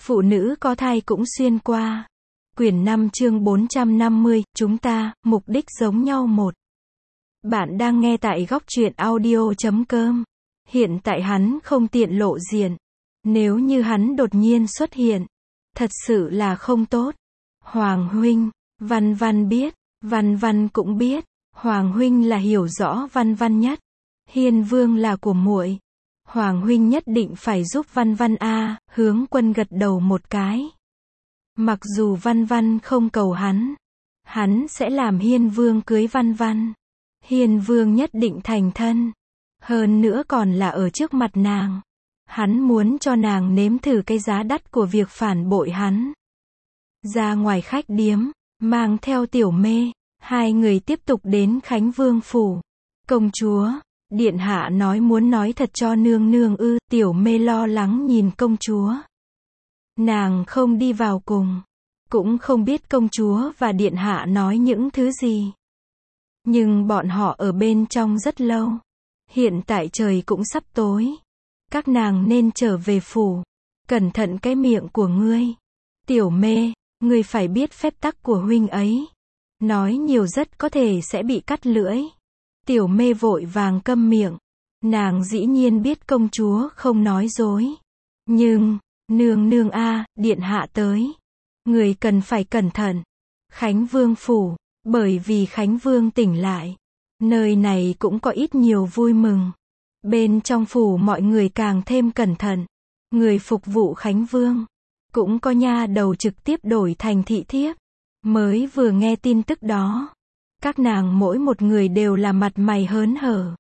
Phụ nữ có thai cũng xuyên qua. Quyển 5 chương 450, chúng ta, mục đích giống nhau một. Bạn đang nghe tại góc truyện audio.com. Hiện tại hắn không tiện lộ diện. Nếu như hắn đột nhiên xuất hiện, thật sự là không tốt. Hoàng huynh, Văn Văn biết, Văn Văn cũng biết, Hoàng huynh là hiểu rõ Văn Văn nhất. Hiên Vương là của muội. Hoàng huynh nhất định phải giúp Văn Văn a. Hướng Quân gật đầu một cái. Mặc dù Văn Văn không cầu hắn sẽ làm Hiên Vương cưới Văn Văn. Hiên Vương nhất định thành thân. Hơn nữa còn là ở trước mặt nàng. Hắn muốn cho nàng nếm thử cái giá đắt của việc phản bội hắn. Ra ngoài khách điếm, mang theo Tiểu Mê, hai người tiếp tục đến Khánh Vương phủ. Công chúa, điện hạ nói muốn nói thật cho nương nương ư? Tiểu Mê lo lắng nhìn công chúa. Nàng không đi vào cùng, cũng không biết công chúa và điện hạ nói những thứ gì. Nhưng bọn họ ở bên trong rất lâu. Hiện tại trời cũng sắp tối. Các nàng nên trở về phủ. Cẩn thận cái miệng của ngươi. Tiểu Mê, ngươi phải biết phép tắc của huynh ấy. Nói nhiều rất có thể sẽ bị cắt lưỡi. Tiểu Mê vội vàng câm miệng. Nàng dĩ nhiên biết công chúa không nói dối. Nhưng, nương nương a, điện hạ tới. Người cần phải cẩn thận. Khánh Vương phủ, bởi vì Khánh Vương tỉnh lại. Nơi này cũng có ít nhiều vui mừng. Bên trong phủ mọi người càng thêm cẩn thận. Người phục vụ Khánh Vương, cũng có nha đầu trực tiếp đổi thành thị thiếp. Mới vừa nghe tin tức đó. Các nàng mỗi một người đều là mặt mày hớn hở.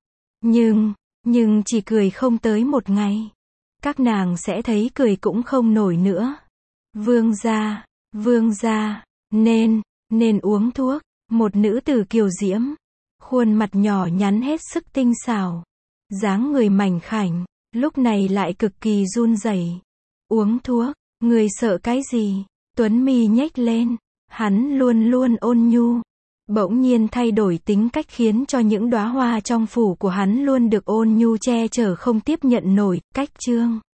Nhưng chỉ cười không tới một ngày. Các nàng sẽ thấy cười cũng không nổi nữa. Vương gia, nên uống thuốc. Một nữ tử kiều diễm. Khuôn mặt nhỏ nhắn hết sức tinh xảo. Dáng người mảnh khảnh, lúc này lại cực kỳ run rẩy. Uống thuốc, người sợ cái gì? Tuấn mi nhếch lên. Hắn luôn luôn ôn nhu. Bỗng nhiên thay đổi tính cách khiến cho những đóa hoa trong phủ của hắn luôn được ôn nhu che chở không tiếp nhận nổi. Cách chương